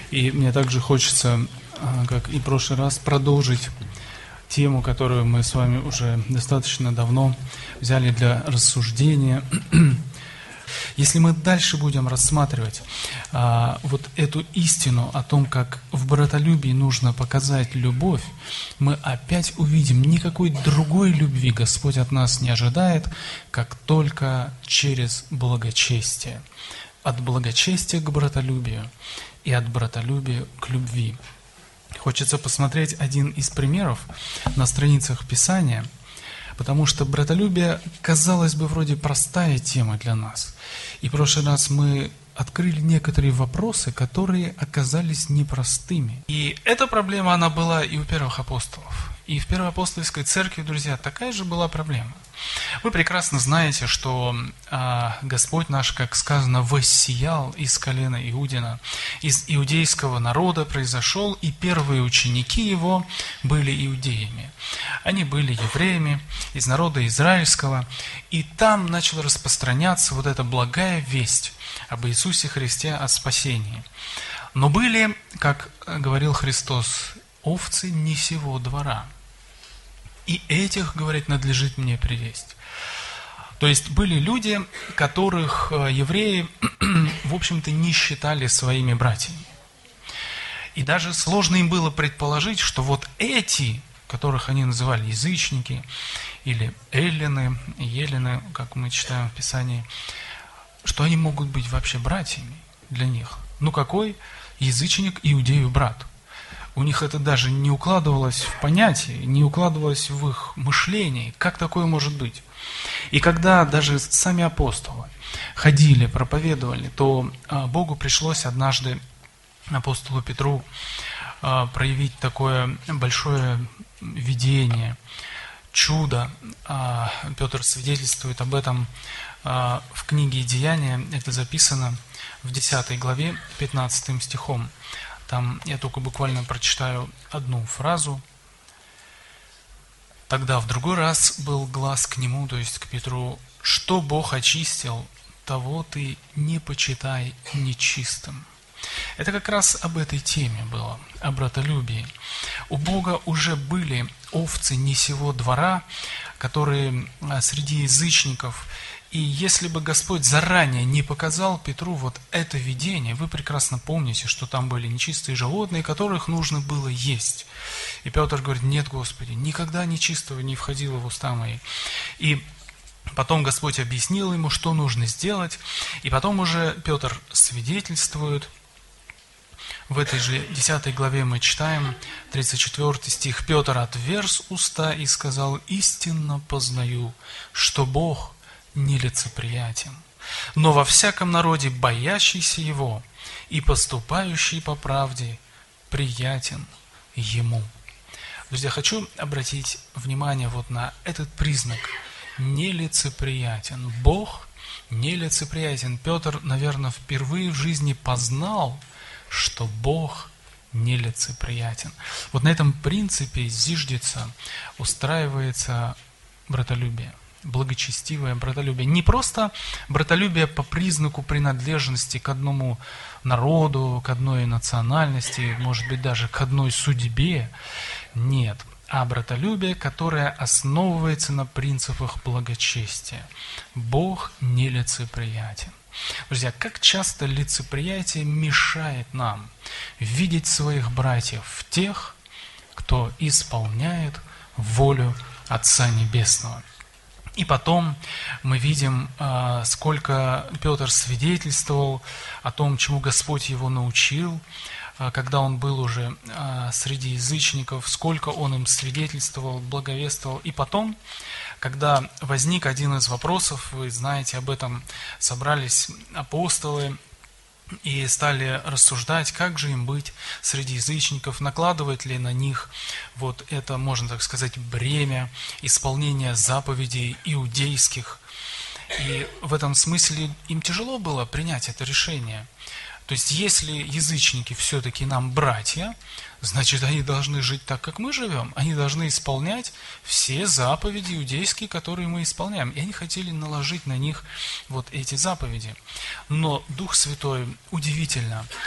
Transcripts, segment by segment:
И мне также хочется, как и в прошлый раз, продолжить тему, которую мы с вами уже достаточно давно взяли для рассуждения. Если мы дальше будем рассматривать вот эту истину о том, как в братолюбии нужно показать любовь, мы опять увидим, никакой другой любви Господь от нас не ожидает, как только через благочестие. От благочестия к братолюбию и от братолюбия к любви. Хочется посмотреть один из примеров на страницах Писания, потому что братолюбие, казалось бы, вроде простая тема для нас. И в прошлый раз мы открыли некоторые вопросы, которые оказались непростыми. И эта проблема, она была и у первых апостолов. И в Первой апостольской церкви, друзья, такая же была проблема. Вы прекрасно знаете, что Господь наш, как сказано, воссиял из колена Иудина, из иудейского народа произошел, и первые ученики его были иудеями. Они были евреями из народа израильского, и там начала распространяться вот эта благая весть об Иисусе Христе, о спасении. Но были, как говорил Христос, овцы не сего двора. И этих, говорит, надлежит мне привесть. То есть были люди, которых евреи, в общем-то, не считали своими братьями. И даже сложно им было предположить, что вот эти, которых они называли язычники, или эллины, елены, как мы читаем в Писании, что они могут быть вообще братьями для них. Ну какой язычник иудею брат? У них это даже не укладывалось в понятие, не укладывалось в их мышлении. Как такое может быть? И когда даже сами апостолы ходили, проповедовали, то Богу пришлось однажды апостолу Петру проявить такое большое видение, чудо. Петр свидетельствует об этом в книге «Деяния». Это записано в 10 главе 15 стихом. Там я только буквально прочитаю одну фразу. «Тогда в другой раз был глас к нему, то есть к Петру, что Бог очистил, того ты не почитай нечистым». Это как раз об этой теме было, о братолюбии. У Бога уже были овцы не сего двора, которые среди язычников. И если бы Господь заранее не показал Петру вот это видение, вы прекрасно помните, что там были нечистые животные, которых нужно было есть. И Петр говорит: нет, Господи, никогда нечистого не входило в уста мои. И потом Господь объяснил ему, что нужно сделать. И потом уже Петр свидетельствует. В этой же 10 главе мы читаем, 34 стих. «Петр отверз уста и сказал: истинно познаю, что Бог нелицеприятен, но во всяком народе боящийся Его и поступающий по правде приятен Ему». Друзья, хочу обратить внимание вот на этот признак. Нелицеприятен. Бог нелицеприятен. Петр, наверное, впервые в жизни познал, что Бог нелицеприятен. Вот на этом принципе зиждется, устраивается братолюбие. Благочестивое братолюбие. Не просто братолюбие по признаку принадлежности к одному народу, к одной национальности, может быть, даже к одной судьбе. Нет. А братолюбие, которое основывается на принципах благочестия. Бог нелицеприятен. Друзья, как часто лицеприятие мешает нам видеть своих братьев в тех, кто исполняет волю Отца Небесного. И потом мы видим, сколько Петр свидетельствовал о том, чему Господь его научил, когда он был уже среди язычников, сколько он им свидетельствовал, благовествовал. И потом, когда возник один из вопросов, вы знаете об этом, собрались апостолы и стали рассуждать, как же им быть среди язычников, накладывать ли на них вот это, можно так сказать, бремя исполнения заповедей иудейских. И в этом смысле им тяжело было принять это решение. То есть, если язычники все-таки нам братья, значит, они должны жить так, как мы живем. Они должны исполнять все заповеди иудейские, которые мы исполняем. И они хотели наложить на них вот эти заповеди. Но Дух Святой удивительно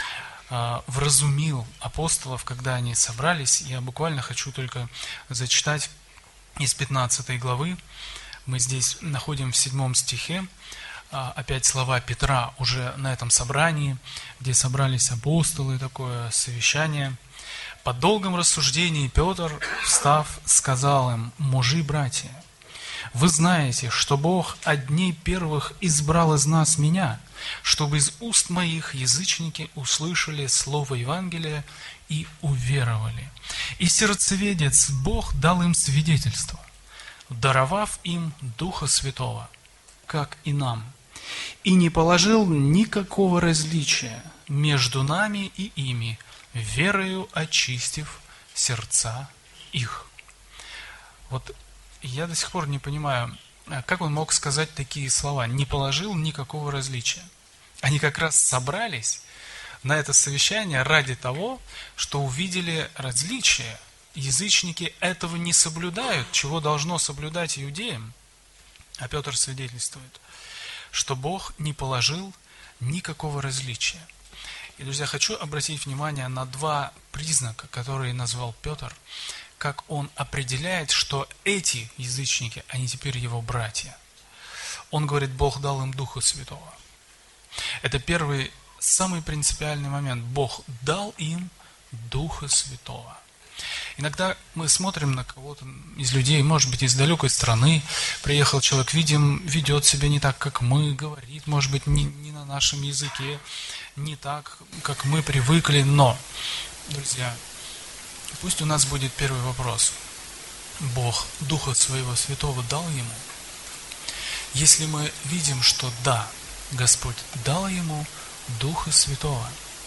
вразумил апостолов, когда они собрались. Я буквально хочу только зачитать из 15 главы. Мы здесь находим в 7 стихе опять слова Петра уже на этом собрании, где собрались апостолы, такое совещание. «По долгом рассуждении Петр, встав, сказал им: мужи, братья, вы знаете, что Бог от дней первых избрал из нас меня, чтобы из уст моих язычники услышали слово Евангелия и уверовали. И сердцеведец Бог дал им свидетельство, даровав им Духа Святого, как и нам, и не положил никакого различия между нами и ими, верою очистив сердца их». Вот я до сих пор не понимаю, как он мог сказать такие слова: «не положил никакого различия». Они как раз собрались на это совещание ради того, что увидели различия. Язычники этого не соблюдают, чего должно соблюдать иудеям. А Петр свидетельствует, что Бог не положил никакого различия. И, друзья, хочу обратить внимание на 2 признака, которые назвал Петр, как он определяет, что эти язычники, они теперь его братья. Он говорит, Бог дал им Духа Святого. Это первый, самый принципиальный момент. Бог дал им Духа Святого. Иногда мы смотрим на кого-то из людей, может быть, из далекой страны, приехал человек, видим, ведет себя не так, как мы, говорит, может быть, не на нашем языке, не так, как мы привыкли, но, друзья, пусть у нас будет первый вопрос. Бог Духа Своего Святого дал ему? Если мы видим, что да, Господь дал ему Духа Святого,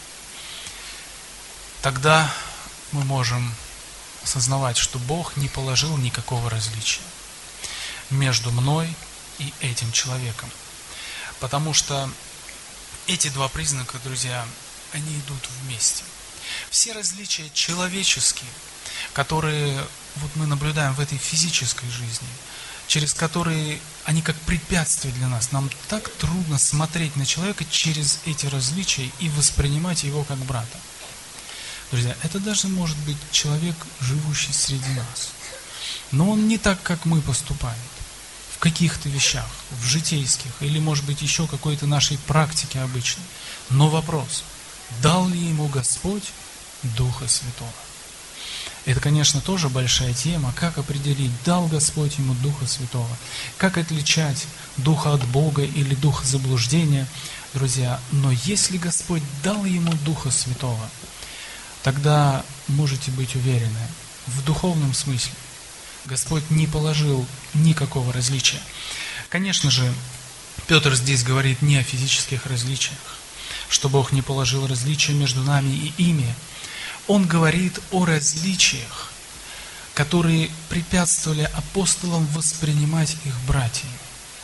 тогда мы можем осознавать, что Бог не положил никакого различия между мной и этим человеком. Потому что эти 2 признака, друзья, они идут вместе. Все различия человеческие, которые вот мы наблюдаем в этой физической жизни, через которые они как препятствие для нас. Нам так трудно смотреть на человека через эти различия и воспринимать его как брата. Друзья, это даже может быть человек, живущий среди нас. Но он не так, как мы поступаем. В каких-то вещах, в житейских, или, может быть, еще какой-то нашей практике обычной. Но вопрос, дал ли ему Господь Духа Святого? Это, конечно, тоже большая тема, как определить, дал Господь ему Духа Святого, как отличать Духа от Бога или Духа заблуждения, друзья. Но если Господь дал ему Духа Святого, тогда можете быть уверены, в духовном смысле Господь не положил никакого различия. Конечно же, Петр здесь говорит не о физических различиях, что Бог не положил различия между нами и ими. Он говорит о различиях, которые препятствовали апостолам воспринимать их братьями.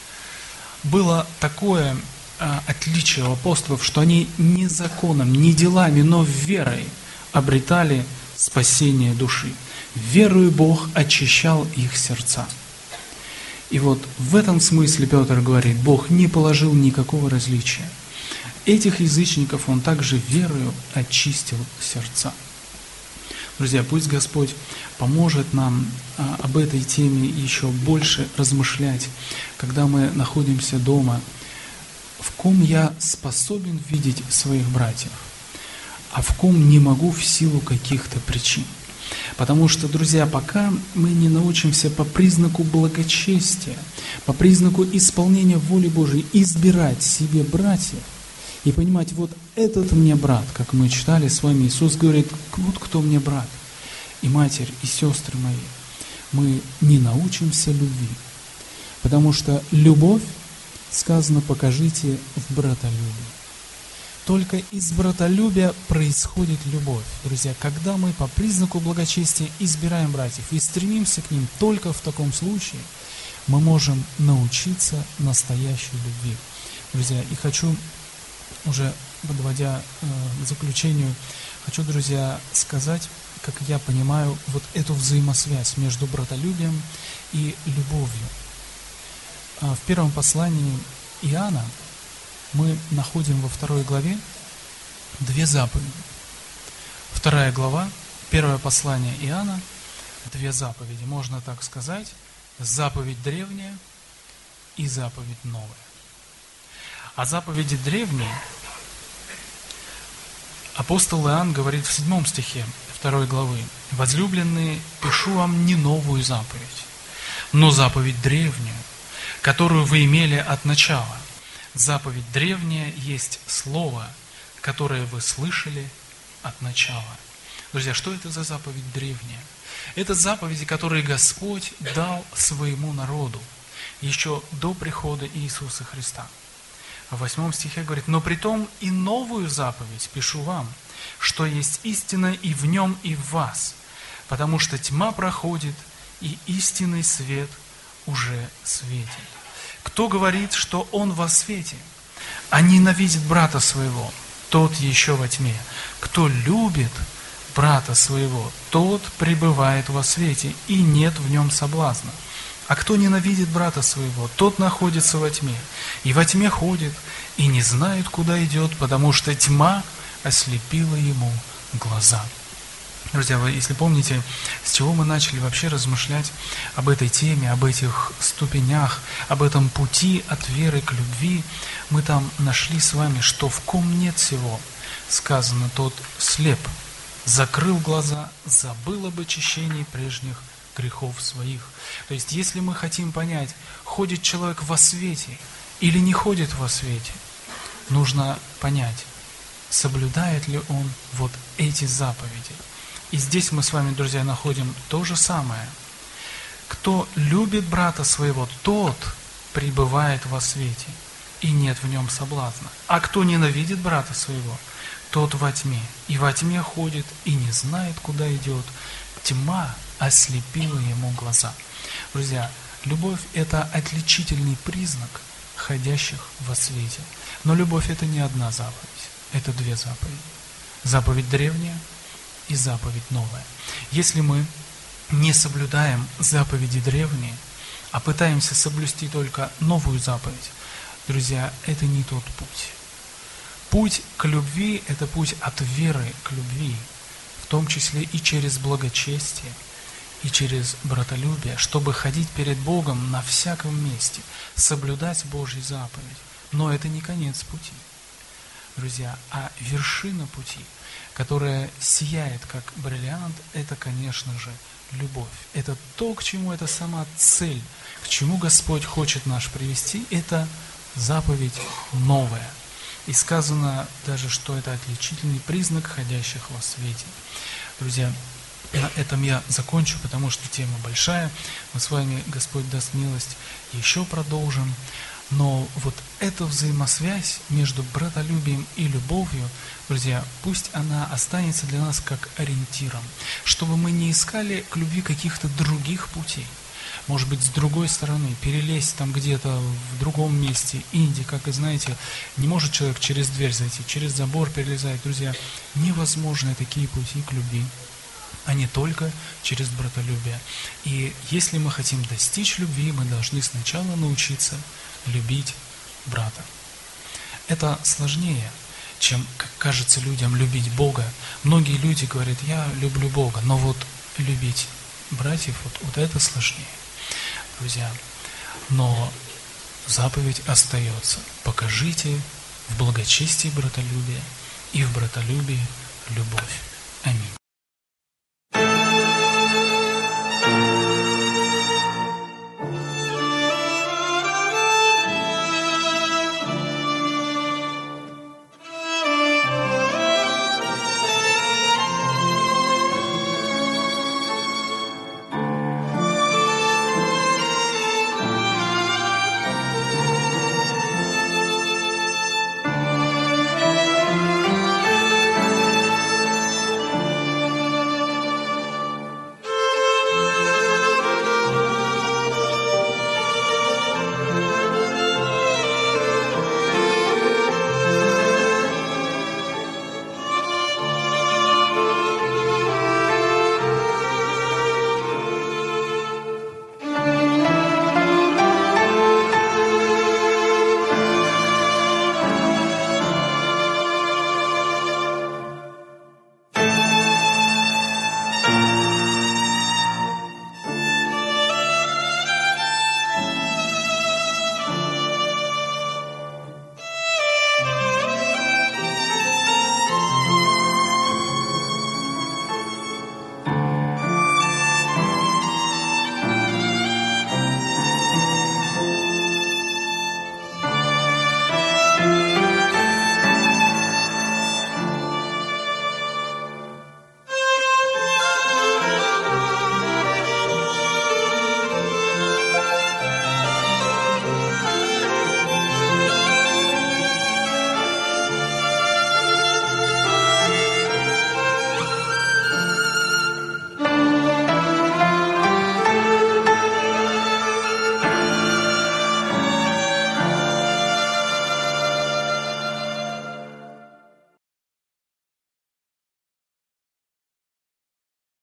Было такое отличие у апостолов, что они не законом, не делами, но верой обретали спасение души. Верою Бог очищал их сердца. И вот в этом смысле Петр говорит, Бог не положил никакого различия. Этих язычников Он также верою очистил сердца. Друзья, пусть Господь поможет нам об этой теме еще больше размышлять, когда мы находимся дома. В ком я способен видеть своих братьев, а в ком не могу в силу каких-то причин. Потому что, друзья, пока мы не научимся по признаку благочестия, по признаку исполнения воли Божией избирать себе братьев и понимать, вот этот мне брат, как мы читали с вами, Иисус говорит, вот кто мне брат, и матерь, и сестры мои, мы не научимся любви. Потому что любовь, сказано, покажите в братолюбии. Только из братолюбия происходит любовь. Друзья, когда мы по признаку благочестия избираем братьев и стремимся к ним, только в таком случае мы можем научиться настоящей любви. Друзья, и хочу, уже подводя к заключению, хочу, друзья, сказать, как я понимаю вот эту взаимосвязь между братолюбием и любовью. В первом послании Иоанна мы находим во 2 главе 2 заповеди. 2 глава, 1 послание Иоанна, 2 заповеди, можно так сказать, заповедь древняя и заповедь новая. О заповеди древней апостол Иоанн говорит в 7 стихе 2 главы: «Возлюбленные, пишу вам не новую заповедь, но заповедь древнюю, которую вы имели от начала. Заповедь древняя есть слово, которое вы слышали от начала». Друзья, что это за заповедь древняя? Это заповеди, которые Господь дал своему народу еще до прихода Иисуса Христа. А в 8 стихе говорит: «Но притом и новую заповедь пишу вам, что есть истина и в нем, и в вас, потому что тьма проходит, и истинный свет уже светит. Кто говорит, что он во свете, а ненавидит брата своего, тот еще во тьме. Кто любит брата своего, тот пребывает во свете, и нет в нем соблазна. А кто ненавидит брата своего, тот находится во тьме, и во тьме ходит, и не знает, куда идет, потому что тьма ослепила ему глаза». Друзья, вы, если помните, с чего мы начали вообще размышлять об этой теме, об этих ступенях, об этом пути от веры к любви, мы там нашли с вами, что в ком нет всего, сказано, тот слеп, закрыл глаза, забыл об очищении прежних грехов своих. То есть, если мы хотим понять, ходит человек во свете или не ходит во свете, нужно понять, соблюдает ли он вот эти заповеди. И здесь мы с вами, друзья, находим то же самое. Кто любит брата своего, тот пребывает во свете, и нет в нем соблазна. А кто ненавидит брата своего, тот во тьме, и во тьме ходит, и не знает, куда идет. Тьма ослепила ему глаза. Друзья, любовь – это отличительный признак ходящих во свете. Но любовь – это не одна заповедь, это 2 заповеди. Заповедь древняя и заповедь новая. Если мы не соблюдаем заповеди древние, а пытаемся соблюсти только новую заповедь, друзья, это не тот путь. Путь к любви – это путь от веры к любви, в том числе и через благочестие, и через братолюбие, чтобы ходить перед Богом на всяком месте, соблюдать Божьи заповеди. Но это не конец пути, друзья, а вершина пути, которая сияет как бриллиант, это, конечно же, любовь. Это то, к чему, это сама цель, к чему Господь хочет нас привести, это заповедь новая. И сказано даже, что это отличительный признак ходящих во свете. Друзья, на этом я закончу, потому что тема большая. Мы с вами, Господь даст милость, еще продолжим. Но вот эта взаимосвязь между братолюбием и любовью, друзья, пусть она останется для нас как ориентиром, чтобы мы не искали к любви каких-то других путей. Может быть, с другой стороны, перелезть там где-то в другом месте, Индии, как и знаете, не может человек через дверь зайти, через забор перелезать. Друзья, невозможны такие пути к любви, а не только через братолюбие. И если мы хотим достичь любви, мы должны сначала научиться любить брата. Это сложнее, чем, как кажется людям, любить Бога. Многие люди говорят: я люблю Бога, но вот любить братьев, вот это сложнее. Друзья, но заповедь остается. Покажите в благочестии братолюбие и в братолюбии любовь. Аминь.